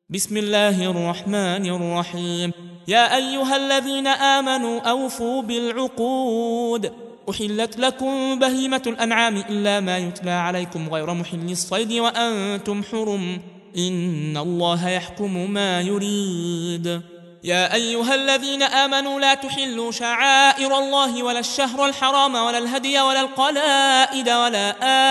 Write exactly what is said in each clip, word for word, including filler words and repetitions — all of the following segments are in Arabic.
بسم الله الرحمن الرحيم. يا أيها الذين آمنوا أوفوا بالعقود. أحلت لكم بهيمة الأنعام إلا ما يتلى عليكم غير محل الصيد وأنتم حرم، إن الله يحكم ما يريد. يا أيها الذين آمنوا لا تحلوا شعائر الله ولا الشهر الحرام ولا الهدي ولا القلائد ولا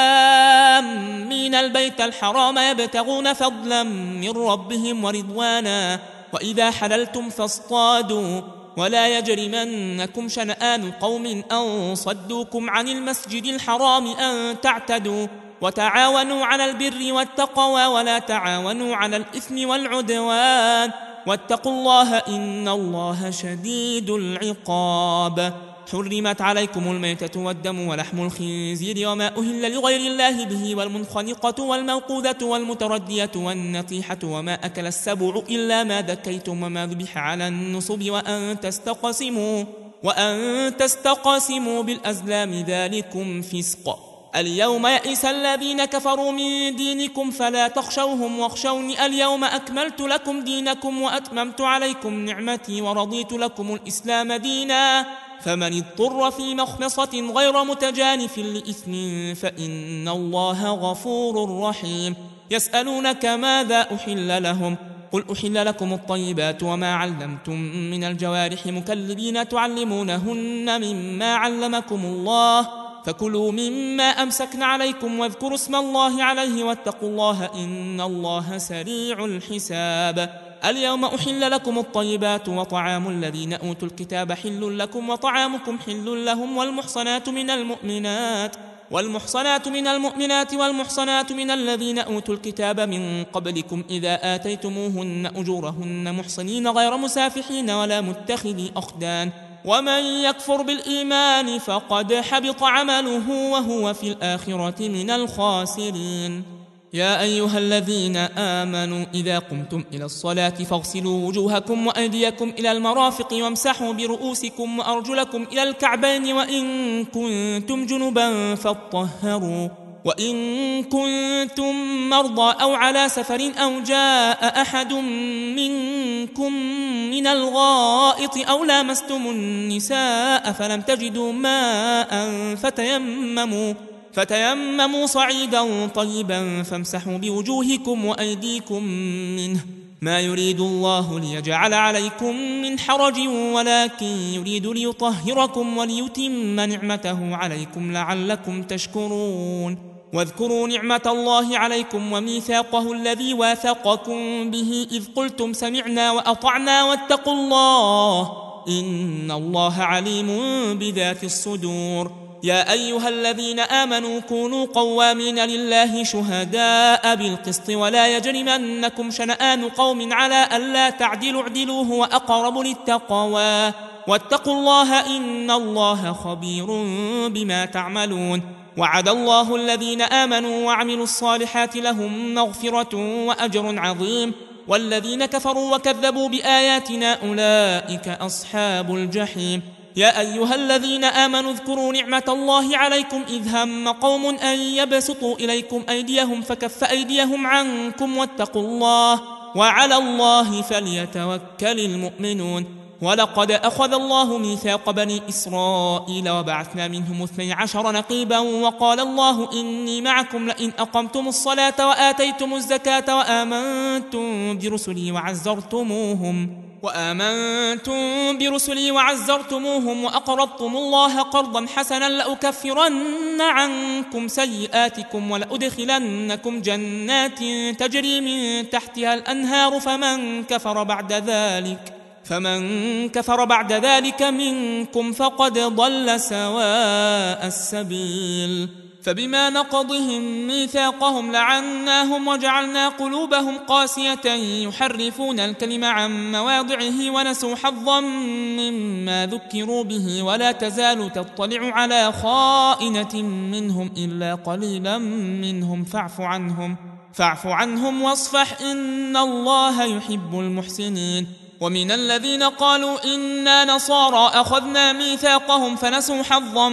آمين البيت الحرام يبتغون فضلا من ربهم ورضوانا، وإذا حللتم فاصطادوا، ولا يجرمنكم شنآن قوم أن صدوكم عن المسجد الحرام أن تعتدوا، وتعاونوا على البر والتقوى ولا تعاونوا على الإثم والعدوان، واتقوا الله إن الله شديد العقاب. حرمت عليكم الميتة والدم ولحم الخنزير وما أهل لغير الله به والمنخنقة والموقوذة والمتردية والنطيحة وما أكل السبع إلا ما ذكيتم وما ذبح على النصب وأن تستقسموا وأن تستقسموا بالأزلام ذلكم فسق. اليوم يئس الذين كفروا من دينكم فلا تخشوهم واخشوني اليوم أكملت لكم دينكم وأتممت عليكم نعمتي ورضيت لكم الإسلام دينا، فمن اضطر في مخمصة غير متجانف لإثم فإن الله غفور رحيم. يسألونك ماذا أحل لهم؟ قل أحل لكم الطيبات وما علمتم من الجوارح مكلبين تعلمونهن مما علمكم الله، فكلوا مما أمسكن عليكم واذكروا اسم الله عليه واتقوا الله إن الله سريع الحساب. اليوم أحل لكم الطيبات وطعام الذين أوتوا الكتاب حل لكم وطعامكم حل لهم، والمحصنات من المؤمنات والمحصنات من المؤمنات والمحصنات من الذين أوتوا الكتاب من قبلكم إذا آتيتموهن أجورهن محصنين غير مسافحين ولا متخذي أخدان، ومن يكفر بالإيمان فقد حبط عمله وهو في الآخرة من الخاسرين. يا أيها الذين آمنوا إذا قمتم إلى الصلاة فاغسلوا وجوهكم وأيديكم إلى المرافق وامسحوا برؤوسكم وأرجلكم إلى الكعبين وإن كنتم جنبا فاطهروا، وإن كنتم مرضى أو على سفر أو جاء أحد منكم من الغائط أو لامستم النساء فلم تجدوا ماء فتيمموا فتيمموا صعيدا طيبا فامسحوا بوجوهكم وأيديكم منه، ما يريد الله ليجعل عليكم من حرج ولكن يريد ليطهركم وليتم نعمته عليكم لعلكم تشكرون. واذكروا نعمة الله عليكم وميثاقه الذي واثقكم به إذ قلتم سمعنا وأطعنا واتقوا الله إن الله عليم بذات الصدور. يا أيها الذين آمنوا كونوا قوامين لله شهداء بالقسط ولا يجرمنكم شنآن قوم على ألا تعدلوا اعدلوا هو أقرب للتقوى واتقوا الله إن الله خبير بما تعملون. وعد الله الذين آمنوا وعملوا الصالحات لهم مغفرة وأجر عظيم، والذين كفروا وكذبوا بآياتنا أولئك أصحاب الجحيم. يا أيها الذين آمنوا اذكروا نعمة الله عليكم إذ هم قوم أن يبسطوا إليكم أيديهم فكف أيديهم عنكم واتقوا الله وعلى الله فليتوكل المؤمنون. ولقد أخذ الله ميثاق بني إسرائيل وبعثنا منهم اثني عشر نقيبا وقال الله إني معكم لئن أقمتم الصلاة وآتيتم الزكاة وآمنتم برسلي وعزرتموهم وآمنتم برسلي وعزرتموهم وأقرضتم الله قرضا حسنا لأكفرن عنكم سيئاتكم ولأدخلنكم جنات تجري من تحتها الأنهار فمن كفر بعد ذلك فمن كفر بعد ذلك منكم فقد ضل سواء السبيل. فبما نقضهم ميثاقهم لعناهم وجعلنا قلوبهم قاسية يحرفون الكلم عن مواضعه ونسوا حظا مما ذكروا به ولا تزال تطلع على خائنة منهم إلا قليلا منهم فاعف عنهم فاعف عنهم واصفح إن الله يحب المحسنين. ومن الذين قالوا إنا نصارى أخذنا ميثاقهم فنسوا حظا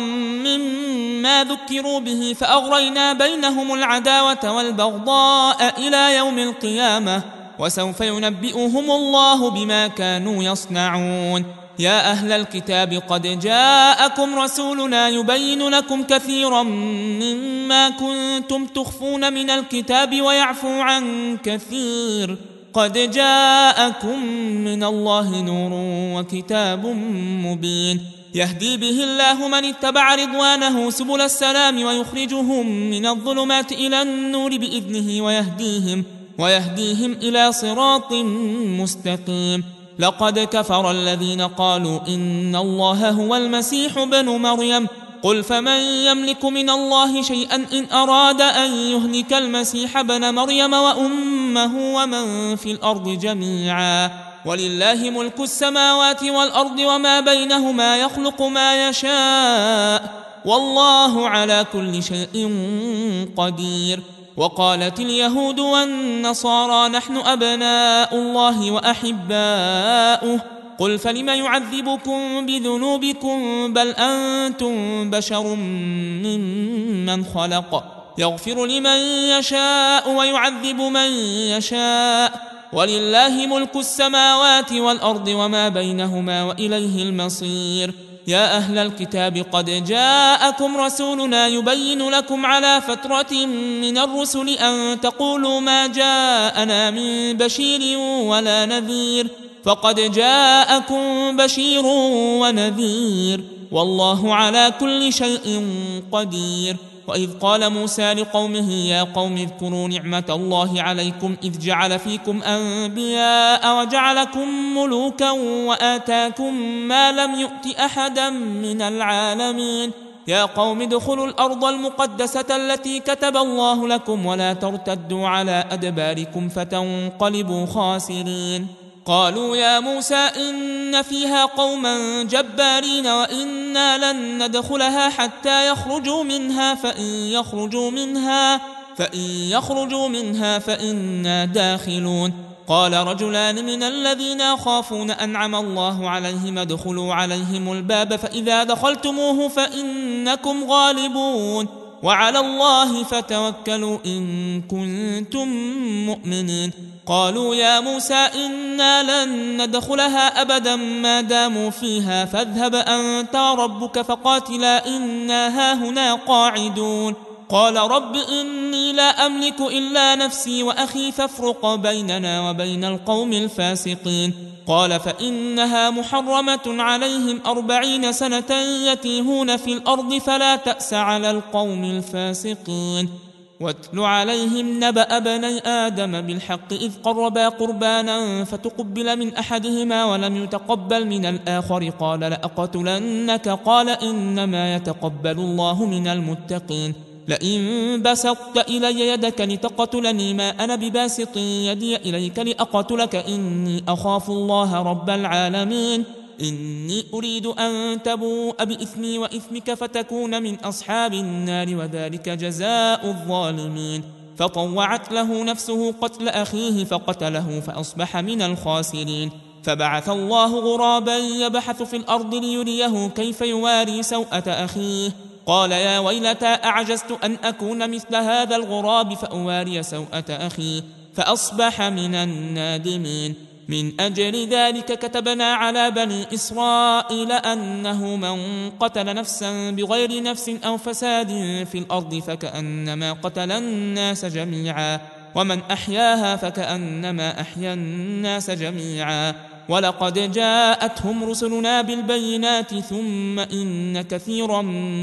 مما ذكروا به فأغرينا بينهم العداوة والبغضاء إلى يوم القيامة وسوف ينبئهم الله بما كانوا يصنعون. يا أهل الكتاب قد جاءكم رسولنا يبين لكم كثيرا مما كنتم تخفون من الكتاب ويعفو عن كثير. قد جاءكم من الله نور وكتاب مبين يهدي به الله من اتبع رضوانه سبل السلام ويخرجهم من الظلمات إلى النور بإذنه ويهديهم, ويهديهم إلى صراط مستقيم. لقد كفر الذين قالوا إن الله هو المسيح ابن مريم قل فمن يملك من الله شيئا إن أراد أن يهلك المسيح ابن مريم وأمه ومن في الأرض جميعا ولله ملك السماوات والأرض وما بينهما يخلق ما يشاء والله على كل شيء قدير. وقالت اليهود والنصارى نحن أبناء الله وأحباؤه قل فلم يعذبكم بذنوبكم بل أنتم بشر ممن خلق يغفر لمن يشاء ويعذب من يشاء ولله ملك السماوات والأرض وما بينهما وإليه المصير. يا أهل الكتاب قد جاءكم رسولنا يبين لكم على فترة من الرسل أن تقولوا ما جاءنا من بشير ولا نذير فقد جاءكم بشير ونذير والله على كل شيء قدير. وإذ قال موسى لقومه يا قوم اذكروا نعمة الله عليكم إذ جعل فيكم أنبياء وجعلكم ملوكا وآتاكم ما لم يؤت أحدا من العالمين. يا قوم ادخلوا الأرض المقدسة التي كتب الله لكم ولا ترتدوا على أدباركم فتنقلبوا خاسرين. قالوا يا موسى إن فيها قوما جبارين وإنا لن ندخلها حتى يخرجوا منها فإن يخرجوا منها فإن يخرجوا منها فإنا داخلون. قال رجلان من الذين يخافون أنعم الله عليهم ادخلوا عليهم الباب فإذا دخلتموه فإنكم غالبون وعلى الله فتوكلوا إن كنتم مؤمنين. قالوا يا موسى إنا لن ندخلها أبدا ما داموا فيها فاذهب أنت وربك فقاتلا إنا هاهنا قاعدون. قال رب إني لا أملك إلا نفسي وأخي فافرق بيننا وبين القوم الفاسقين. قال فإنها محرمة عليهم أربعين سنة يتيهون في الأرض فلا تأس على القوم الفاسقين. واتل عليهم نبأ بني آدم بالحق إذ قربا قربانا فتقبل من أحدهما ولم يتقبل من الآخر قال لأقتلنك قال إنما يتقبل الله من المتقين. لئن بسطت إلي يدك لتقتلني ما أنا بباسط يدي إليك لأقتلك إني أخاف الله رب العالمين. إني أريد أن تبوء بإثمي وإثمك فتكون من أصحاب النار وذلك جزاء الظالمين. فطوعت له نفسه قتل أخيه فقتله فأصبح من الخاسرين. فبعث الله غرابا يبحث في الأرض ليريه كيف يواري سوءة أخيه قال يا ويلتى أعجزت أن أكون مثل هذا الغراب فأواري سوءة أخي فأصبح من النادمين. من أجل ذلك كتبنا على بني إسرائيل أنه من قتل نفسا بغير نفس أو فساد في الأرض فكأنما قتل الناس جميعا ومن أحياها فكأنما أحيا الناس جميعا. ولقد جاءتهم رسلنا بالبينات ثم إن كثيرا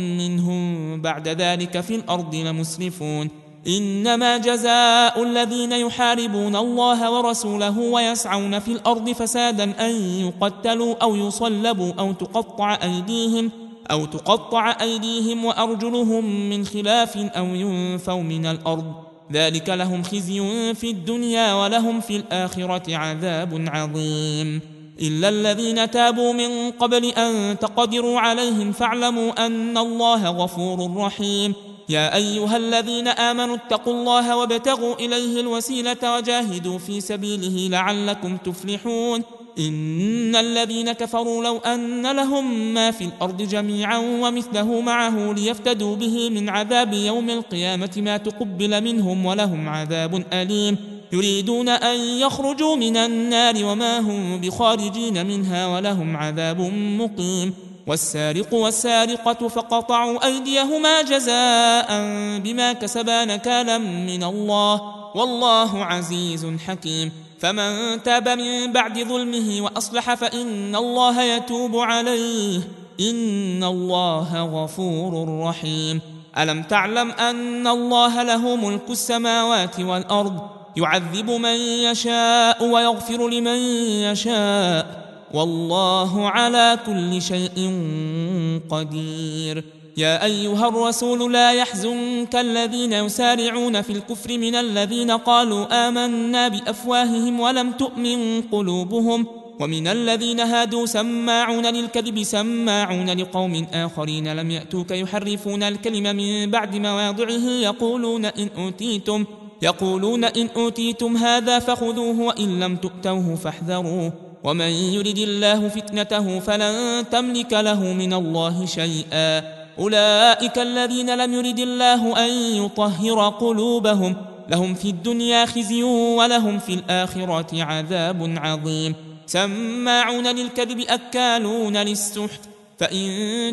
منهم بعد ذلك في الأرض لمسرفون. إنما جزاء الذين يحاربون الله ورسوله ويسعون في الأرض فسادا أن يقتلوا أو يصلبوا أو تقطع أيديهم أو تقطع أيديهم وأرجلهم من خلاف أو ينفوا من الأرض ذلك لهم خزي في الدنيا ولهم في الآخرة عذاب عظيم. إلا الذين تابوا من قبل أن تقدروا عليهم فاعلموا أن الله غفور رحيم. يا أيها الذين آمنوا اتقوا الله وابتغوا إليه الوسيلة وجاهدوا في سبيله لعلكم تفلحون. إن الذين كفروا لو أن لهم ما في الأرض جميعا ومثله معه ليفتدوا به من عذاب يوم القيامة ما تقبل منهم ولهم عذاب أليم. يريدون أن يخرجوا من النار وما هم بخارجين منها ولهم عذاب مقيم والسارق والسارقة فقطعوا أيديهما جزاء بما كسبا نكالا من الله والله عزيز حكيم فمن تاب من بعد ظلمه وأصلح فإن الله يتوب عليه إن الله غفور رحيم ألم تعلم أن الله له ملك السماوات والأرض يعذب من يشاء ويغفر لمن يشاء والله على كل شيء قدير يا أيها الرسول لا يحزنك الذين يسارعون في الكفر من الذين قالوا آمنا بأفواههم ولم تؤمن قلوبهم ومن الذين هادوا سماعون للكذب سماعون لقوم آخرين لم يأتوك يحرفون الكلم من بعد مواضعه يقولون إن أوتيتم يقولون إن أوتيتم هذا فخذوه وإن لم تؤتوه فاحذروا ومن يرد الله فتنته فلن تملك له من الله شيئا أولئك الذين لم يرد الله أن يطهر قلوبهم لهم في الدنيا خزي ولهم في الآخرة عذاب عظيم سماعون للكذب أكالون للسحت فإن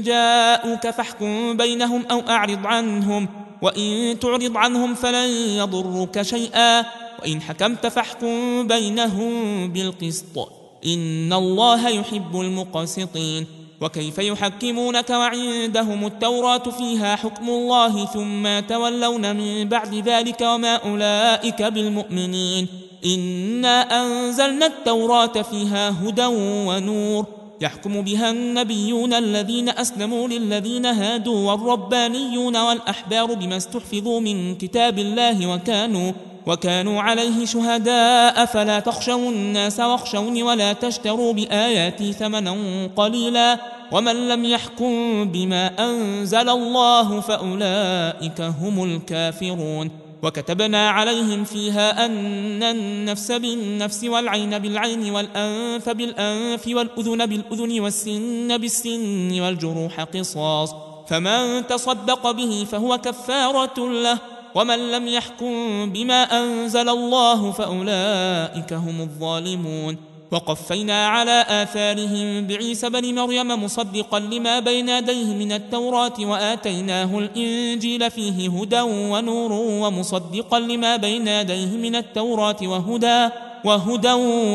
جاءوك فاحكم بينهم أو أعرض عنهم وإن تعرض عنهم فلن يضرك شيئا وإن حكمت فاحكم بينهم بالقسط إن الله يحب المقسطين وكيف يحكمونك وعندهم التوراة فيها حكم الله ثم تولون من بعد ذلك وما أولئك بالمؤمنين إنا أنزلنا التوراة فيها هدى ونور يحكم بها النبيون الذين أسلموا للذين هادوا والربانيون والأحبار بما استحفظوا من كتاب الله وكانوا وكانوا عليه شهداء فلا تخشوا الناس واخشوني ولا تشتروا بآياتي ثمنا قليلا ومن لم يحكم بما أنزل الله فأولئك هم الكافرون وكتبنا عليهم فيها أن النفس بالنفس والعين بالعين والأنف بالأنف والأذن بالأذن والسن بالسن والجروح قصاص فمن تصدق به فهو كفارة له ومن لم يحكم بما أنزل الله فأولئك هم الظالمون وقفينا على آثارهم بعيسى بن مريم مصدقا لما بين يديه من التوراة وآتيناه الإنجيل فيه هدى ونور ومصدقا لما بين يديه من التوراة وهدى وهدى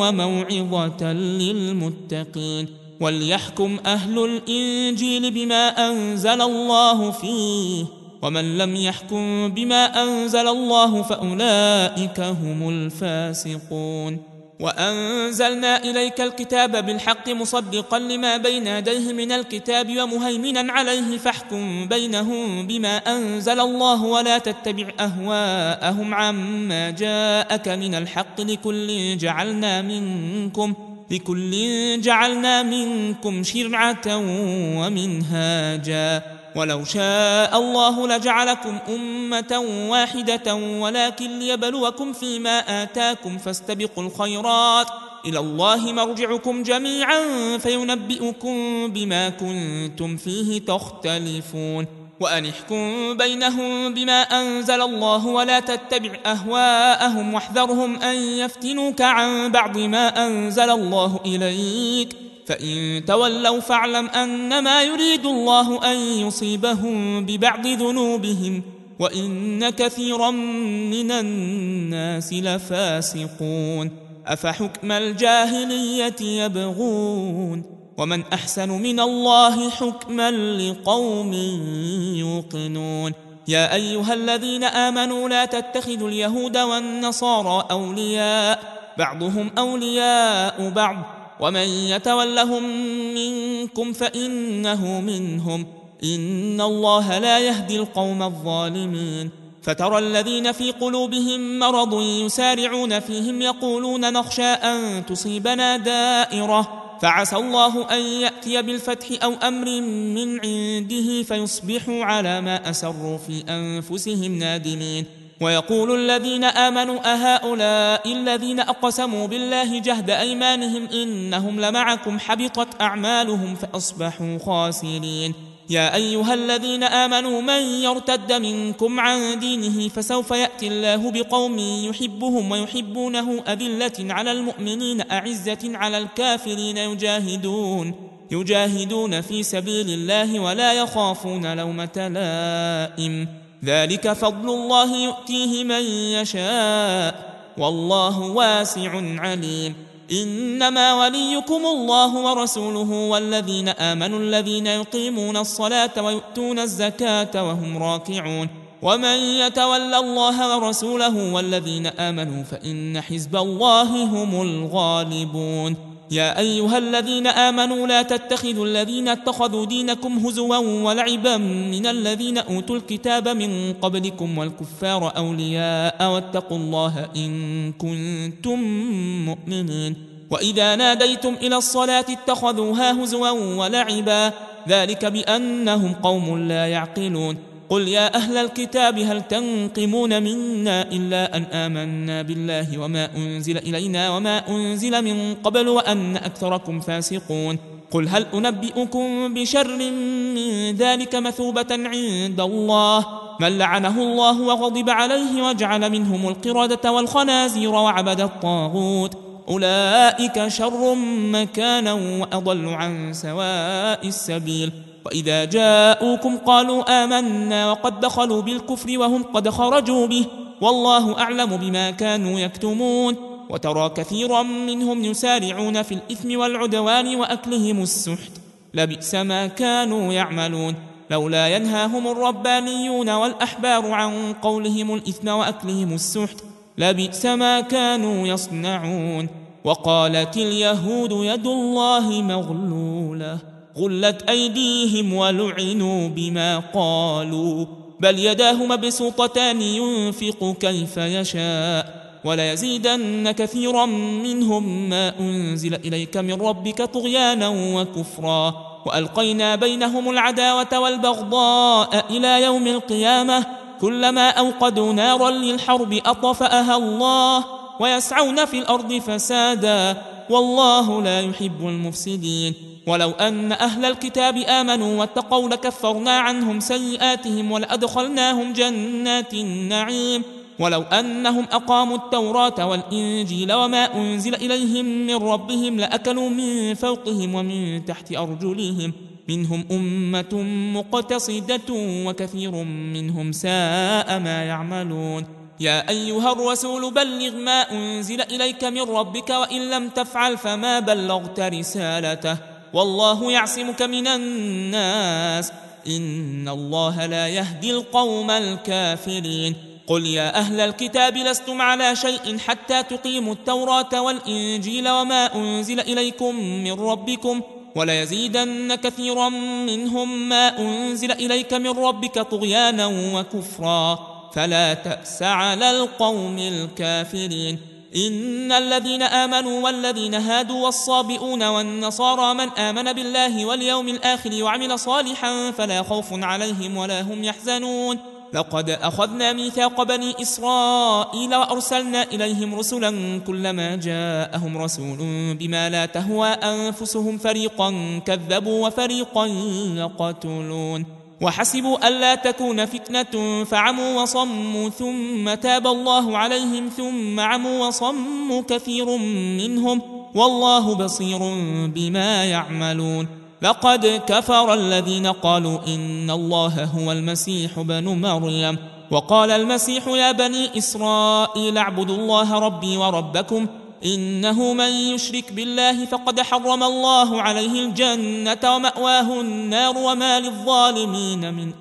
وموعظة للمتقين وليحكم أهل الإنجيل بما أنزل الله فيه ومن لم يحكم بما أنزل الله فأولئك هم الفاسقون وأنزلنا إليك الكتاب بالحق مصدقا لما بين يديه من الكتاب ومهيمنا عليه فاحكم بينهم بما أنزل الله ولا تتبع أهواءهم عما جاءك من الحق لكل جعلنا منكم لكل جعلنا منكم شرعة ومنهاجا ولو شاء الله لجعلكم أمة واحدة ولكن ليبلوكم فيما آتاكم فاستبقوا الخيرات إلى الله مرجعكم جميعا فينبئكم بما كنتم فيه تختلفون وأن احكم بينهم بما أنزل الله ولا تتبع أهواءهم واحذرهم أن يفتنوك عن بعض ما أنزل الله إليك فإن تولوا فاعلم أنما يريد الله أن يصيبهم ببعض ذنوبهم وإن كثيرا من الناس لفاسقون أفحكم الجاهلية يبغون ومن أحسن من الله حكما لقوم يوقنون يا أيها الذين آمنوا لا تتخذوا اليهود والنصارى أولياء بعضهم أولياء بعض ومن يتولهم منكم فإنه منهم إن الله لا يهدي القوم الظالمين فترى الذين في قلوبهم مرض يسارعون فيهم يقولون نخشى أن تصيبنا دائرة فعسى الله أن يأتي بالفتح أو أمر من عنده فيصبحوا على ما أسروا في أنفسهم نادمين ويقول الذين آمنوا أهؤلاء الذين أقسموا بالله جهد أيمانهم إنهم لمعكم حبطت أعمالهم فأصبحوا خاسرين يا أيها الذين آمنوا من يرتد منكم عن دينه فسوف يأتي الله بقوم يحبهم ويحبونه أذلة على المؤمنين أعزة على الكافرين يجاهدون يجاهدون في سبيل الله ولا يخافون لومة لائم ذلك فضل الله يؤتيه من يشاء والله واسع عليم إنما وليكم الله ورسوله والذين آمنوا الذين يقيمون الصلاة ويؤتون الزكاة وهم راكعون ومن يتول الله ورسوله والذين آمنوا فإن حزب الله هم الغالبون يا أيها الذين آمنوا لا تتخذوا الذين اتخذوا دينكم هزوا ولعبا من الذين أوتوا الكتاب من قبلكم والكفار أولياء واتقوا الله إن كنتم مؤمنين وإذا ناديتم إلى الصلاة اتخذوها هزوا ولعبا ذلك بأنهم قوم لا يعقلون قل يا أهل الكتاب هل تنقمون منا إلا أن آمنا بالله وما أنزل إلينا وما أنزل من قبل وأن أكثركم فاسقون قل هل أنبئكم بشر من ذلك مثوبة عند الله من لعنه الله وغضب عليه وجعل منهم القردة والخنازير وعبد الطاغوت أولئك شر مكانا وأضل عن سواء السبيل وإذا جاءوكم قالوا آمنا وقد دخلوا بالكفر وهم قد خرجوا به والله أعلم بما كانوا يكتمون وترى كثيرا منهم يسارعون في الإثم والعدوان وأكلهم السحت لبئس ما كانوا يعملون لولا ينهاهم الربانيون والأحبار عن قولهم الإثم وأكلهم السحت لبئس ما كانوا يصنعون وقالت اليهود يد الله مغلولة غلت أيديهم ولعنوا بما قالوا بل يداه مبسوطتان ينفق كيف يشاء وليزيدن كثيرا منهم ما أنزل إليك من ربك طغيانا وكفرا وألقينا بينهم العداوة والبغضاء إلى يوم القيامة كلما أوقدوا نارا للحرب أطفأها الله ويسعون في الأرض فسادا والله لا يحب المفسدين ولو أن أهل الكتاب آمنوا واتقوا لكفرنا عنهم سيئاتهم ولأدخلناهم جنات النعيم ولو أنهم أقاموا التوراة والإنجيل وما أنزل إليهم من ربهم لأكلوا من فوقهم ومن تحت أرجلهم منهم أمة مقتصدة وكثير منهم ساء ما يعملون يا أيها الرسول بلغ ما أنزل إليك من ربك وإن لم تفعل فما بلغت رسالته والله يعصمك من الناس إن الله لا يهدي القوم الكافرين قل يا أهل الكتاب لستم على شيء حتى تقيموا التوراة والإنجيل وما أنزل إليكم من ربكم وليزيدن كثيرا منهم ما أنزل إليك من ربك طغيانا وكفرا فلا تأس على القوم الكافرين إن الذين آمنوا والذين هادوا والصابئون والنصارى من آمن بالله واليوم الآخر وعمل صالحا فلا خوف عليهم ولا هم يحزنون لقد أخذنا ميثاق بني إسرائيل وأرسلنا إليهم رسلا كلما جاءهم رسول بما لا تهوى أنفسهم فريقا كذبوا وفريقا يقتلون وحسبوا ألا تكون فتنة فعموا وصموا ثم تاب الله عليهم ثم عموا وصموا كثير منهم والله بصير بما يعملون لقد كفر الذين قالوا إن الله هو المسيح بن مريم وقال المسيح يا بني إسرائيل اعبدوا الله ربي وربكم إنه من يشرك بالله فقد حرم الله عليه الجنة ومأواه النار وما للظالمين من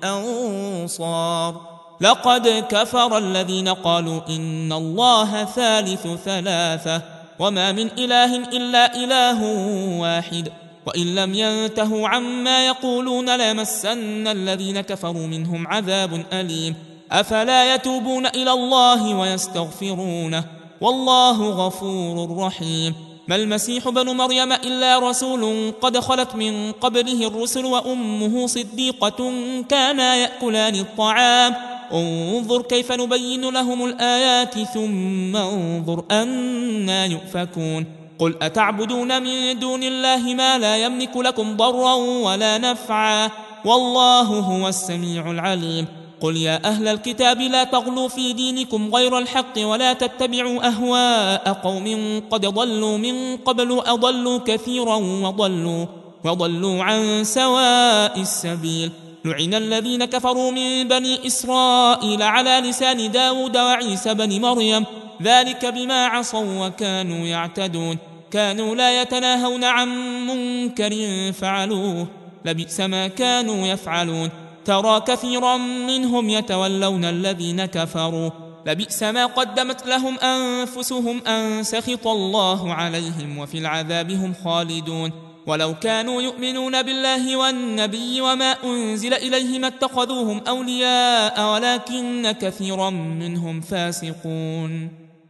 أنصار لقد كفر الذين قالوا إن الله ثالث ثلاثة وما من إله إلا إله واحد وإن لم ينتهوا عما يقولون ليمسن الذين كفروا منهم عذاب أليم أفلا يتوبون إلى الله ويستغفرونه والله غفور رحيم ما المسيح بن مريم إلا رسول قد خلت من قبله الرسل وأمه صديقة كانا يأكلان الطعام انظر كيف نبين لهم الآيات ثم انظر أنا يؤفكون قل أتعبدون من دون الله ما لا يملك لكم ضرا ولا نفعا والله هو السميع العليم. قل يا أهل الكتاب لا تغلوا في دينكم غير الحق ولا تتبعوا أهواء قوم قد ضلوا من قبل أضلوا كثيرا وضلوا, وضلوا عن سواء السبيل. لعن الذين كفروا من بني إسرائيل على لسان داود وعيسى بن مريم ذلك بما عصوا وكانوا يعتدون كانوا لا يتناهون عن منكر فعلوه لبئس ما كانوا يفعلون ترى كثيرا منهم يتولون الذين كفروا لبئس ما قدمت لهم أنفسهم أن سخط الله عليهم وفي العذاب هم خالدون ولو كانوا يؤمنون بالله والنبي وما أنزل إليه ما اتخذوهم أولياء ولكن كثيرا منهم فاسقون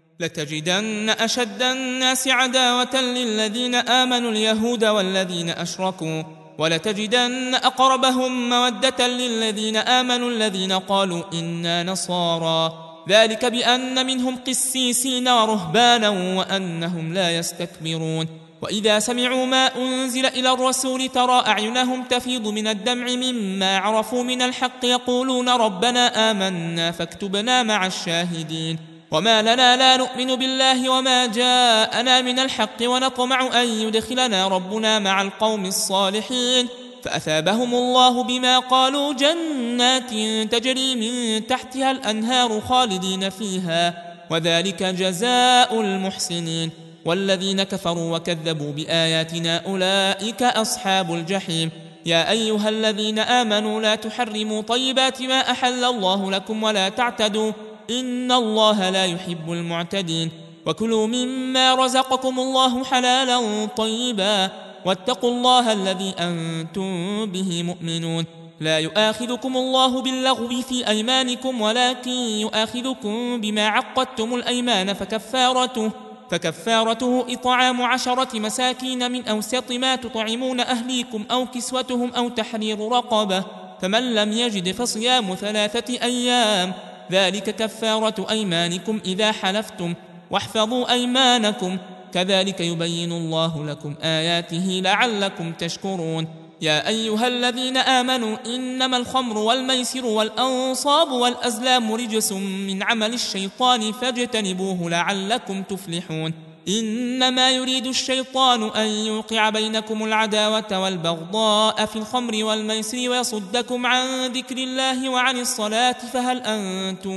لتجدن أشد الناس عداوة للذين آمنوا اليهود والذين أشركوا ولتجدن أقربهم مودة للذين آمنوا الذين قالوا إنا نصارى ذلك بأن منهم قسيسين ورهبانا وأنهم لا يستكبرون وإذا سمعوا ما أنزل إلى الرسول ترى أعينهم تفيض من الدمع مما عرفوا من الحق يقولون ربنا آمنا فاكتبنا مع الشاهدين وما لنا لا نؤمن بالله وما جاءنا من الحق ونطمع أن يدخلنا ربنا مع القوم الصالحين فأثابهم الله بما قالوا جنات تجري من تحتها الأنهار خالدين فيها وذلك جزاء المحسنين والذين كفروا وكذبوا بآياتنا أولئك أصحاب الجحيم يا أيها الذين آمنوا لا تحرموا طيبات ما أحل الله لكم ولا تعتدوا إن الله لا يحب المعتدين وكلوا مما رزقكم الله حلالا طيبا واتقوا الله الذي أنتم به مؤمنون لا يؤاخذكم الله باللغو في أيمانكم ولكن يؤاخذكم بما عقدتم الأيمان فكفارته فكفارته إطعام عشرة مساكين من أوسط ما تطعمون أهليكم أو كسوتهم أو تحرير رقبة فمن لم يجد فصيام ثلاثة أيام ذلك كفارة أيمانكم إذا حلفتم واحفظوا أيمانكم كذلك يبين الله لكم آياته لعلكم تشكرون يا أيها الذين آمنوا إنما الخمر والميسر والأنصاب والأزلام رجس من عمل الشيطان فاجتنبوه لعلكم تفلحون إنما يريد الشيطان أن يوقع بينكم العداوة والبغضاء في الخمر والميسر ويصدكم عن ذكر الله وعن الصلاة فهل أنتم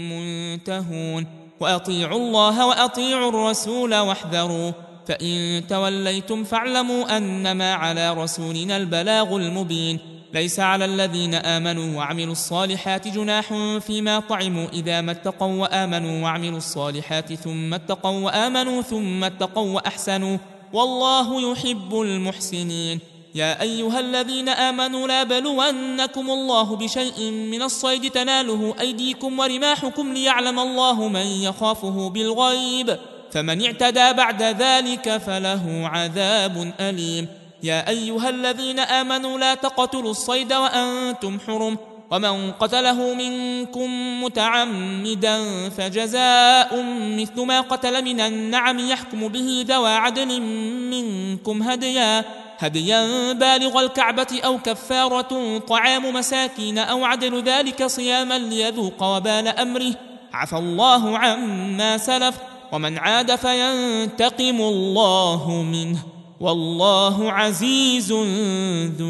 منتهون وأطيعوا الله وأطيعوا الرسول واحذروا فإن توليتم فاعلموا أنما على رسولنا البلاغ المبين ليس على الذين آمنوا وعملوا الصالحات جناح فيما طعموا إذا ما اتقوا وآمنوا وعملوا الصالحات ثم اتقوا وآمنوا ثم اتقوا وأحسنوا والله يحب المحسنين يا أيها الذين آمنوا لا بلونكم الله بشيء من الصيد تناله أيديكم ورماحكم ليعلم الله من يخافه بالغيب فمن اعتدى بعد ذلك فله عذاب أليم يا أيها الذين آمنوا لا تقتلوا الصيد وأنتم حرم ومن قتله منكم متعمدا فجزاء مثل ما قتل من النعم يحكم به ذوى عدل منكم هديا هديا بالغ الكعبة أو كفارة طعام مساكين أو عدل ذلك صياما ليذوق وبال أمره عفى الله عما سلف ومن عاد فينتقم الله منه والله عزيز ذو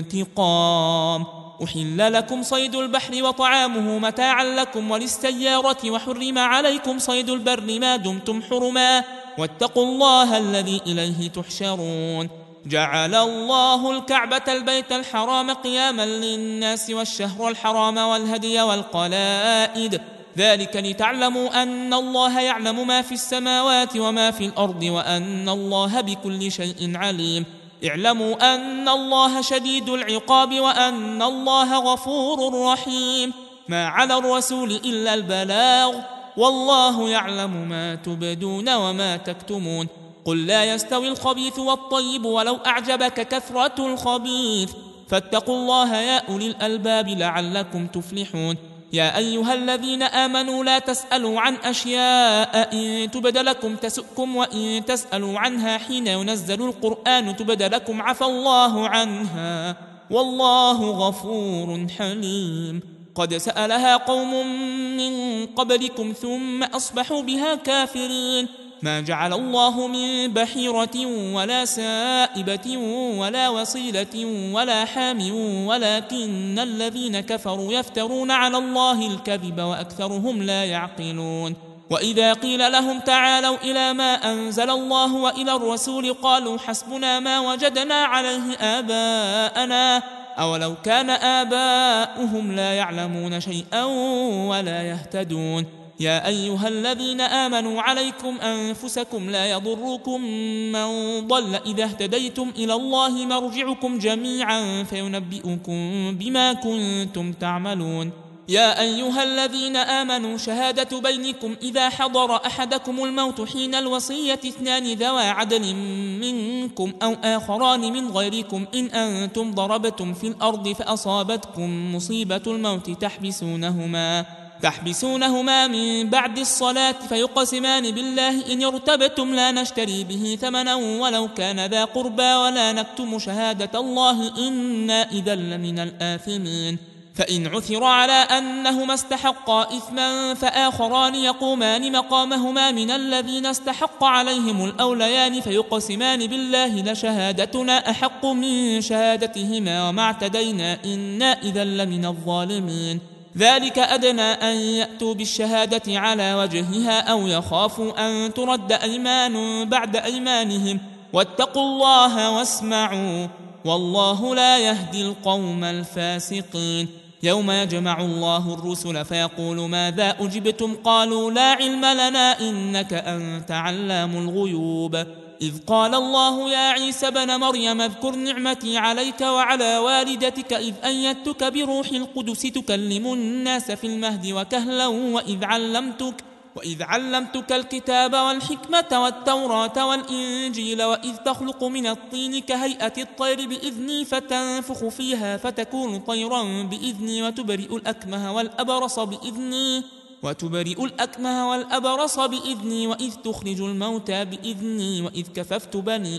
انتقام أحل لكم صيد البحر وطعامه متاعا لكم وللسيارة وحرم عليكم صيد البر ما دمتم حرما واتقوا الله الذي إليه تحشرون جعل الله الكعبة البيت الحرام قياما للناس والشهر الحرام والهدي والقلائد ذلك لتعلموا أن الله يعلم ما في السماوات وما في الأرض وأن الله بكل شيء عليم اعلموا أن الله شديد العقاب وأن الله غفور رحيم ما على الرسول إلا البلاغ والله يعلم ما تبدون وما تكتمون قل لا يستوي الخبيث والطيب ولو أعجبك كثرة الخبيث فاتقوا الله يا أولي الألباب لعلكم تفلحون يا أيها الذين آمنوا لا تسألوا عن أشياء إن تبد لكم تسؤكم وإن تسألوا عنها حين ينزل القرآن تبد لكم عفى الله عنها والله غفور حليم. قد سألها قوم من قبلكم ثم أصبحوا بها كافرين. ما جعل الله من بحيرة ولا سائبة ولا وصيلة ولا حام ولكن الذين كفروا يفترون على الله الكذب وأكثرهم لا يعقلون. وإذا قيل لهم تعالوا إلى ما أنزل الله وإلى الرسول قالوا حسبنا ما وجدنا عليه آباءنا أولو كان آباؤهم لا يعلمون شيئا ولا يهتدون. يا أيها الذين آمنوا عليكم أنفسكم لا يضركم من ضل إذا اهتديتم إلى الله مرجعكم جميعا فينبئكم بما كنتم تعملون. يا أيها الذين آمنوا شهادة بينكم إذا حضر أحدكم الموت حين الوصية اثنان ذوى عدل منكم أو آخران من غيركم إن أنتم ضربتم في الأرض فأصابتكم مصيبة الموت تحبسونهما تحبسونهما من بعد الصلاة فيقسمان بالله إن ارتبتم لا نشتري به ثمنا ولو كان ذا قربى ولا نكتم شهادة الله إنا إذا لمن الآثمين. فإن عثر على أنهما استحقا إثما فآخران يقومان مقامهما من الذين استحق عليهم الأوليان فيقسمان بالله لشهادتنا أحق من شهادتهما وما اعتدينا إنا إذا لمن الظالمين. ذلك أدنى أن يأتوا بالشهادة على وجهها أو يخافوا أن ترد أيمان بعد أيمانهم واتقوا الله واسمعوا والله لا يهدي القوم الفاسقين. يوم يجمع الله الرسل فيقول ماذا أجبتم قالوا لا علم لنا إنك أنت علام الغيوب. إذ قال الله يا عيسى بن مريم اذكر نعمتي عليك وعلى والدتك إذ أيدتك بروح القدس تكلم الناس في المهد وكهلا وإذ علمتك وإذ علمتك الكتاب والحكمة والتوراة والإنجيل وإذ تخلق من الطين كهيئة الطير بإذني فتنفخ فيها فتكون طيرا بإذني وتبرئ الأكمه والأبرص بإذني وتبرئ الأكمه والأبرص بإذني وإذ تخرج الموتى بإذني وإذ كففت بني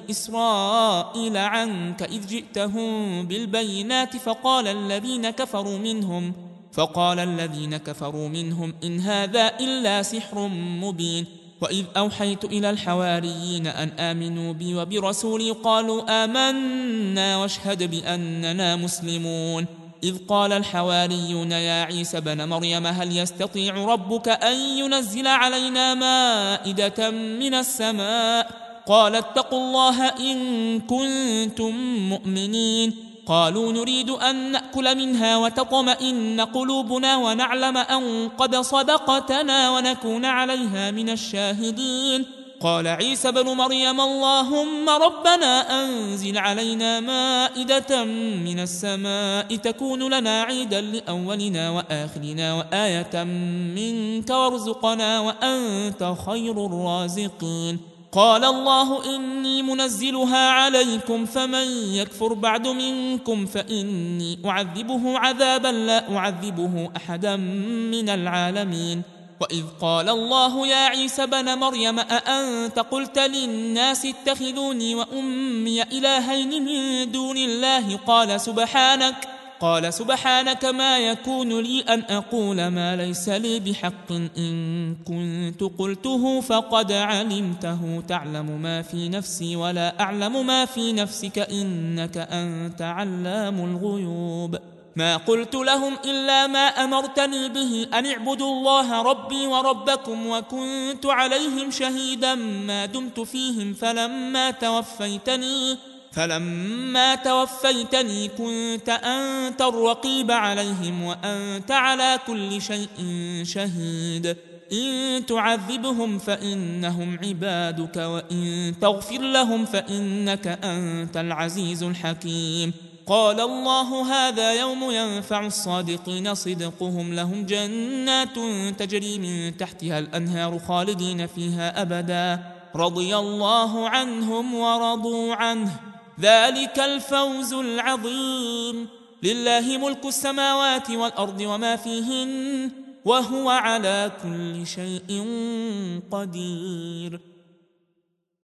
إسرائيل عنك إذ جئتهم بالبينات فقال الذين كفروا منهم فقال الذين كفروا منهم إن هذا إلا سحر مبين. وإذ أوحيت إلى الحواريين أن آمنوا بي وبرسولي قالوا آمنا واشهد بأننا مسلمون. إذ قال الحواريون يا عيسى بن مريم هل يستطيع ربك أن ينزل علينا مائدة من السماء قال اتقوا الله إن كنتم مؤمنين. قالوا نريد أن نأكل منها وتطمئن قلوبنا ونعلم أن قد صدقتنا ونكون عليها من الشاهدين. قال عيسى بن مريم اللهم ربنا أنزل علينا مائدة من السماء تكون لنا عيدا لأولنا وآخرنا وآية منك وارزقنا وأنت خير الرازقين. قال الله إني منزلها عليكم فمن يكفر بعد منكم فإني أعذبه عذابا لا أعذبه أحدا من العالمين. وإذ قال الله يا عيسى بن مريم أأنت قلت للناس اتخذوني وأمي إلهين من دون الله قال سبحانك قال سبحانك ما يكون لي أن أقول ما ليس لي بحق إن كنت قلته فقد علمته تعلم ما في نفسي ولا أعلم ما في نفسك إنك أنت علام الغيوب. ما قلت لهم إلا ما أمرتني به أن اعبدوا الله ربي وربكم وكنت عليهم شهيدا ما دمت فيهم فلما توفيتني فلما توفيتني كنت أنت الرقيب عليهم وأنت على كل شيء شهيد. إن تعذبهم فإنهم عبادك وإن تغفر لهم فإنك أنت العزيز الحكيم. قال الله هذا يوم ينفع الصادقين صدقهم لهم جنات تجري من تحتها الأنهار خالدين فيها أبدا رضي الله عنهم ورضوا عنه ذلك الفوز العظيم. لله ملك السماوات والأرض وما فيهن وهو على كل شيء قدير.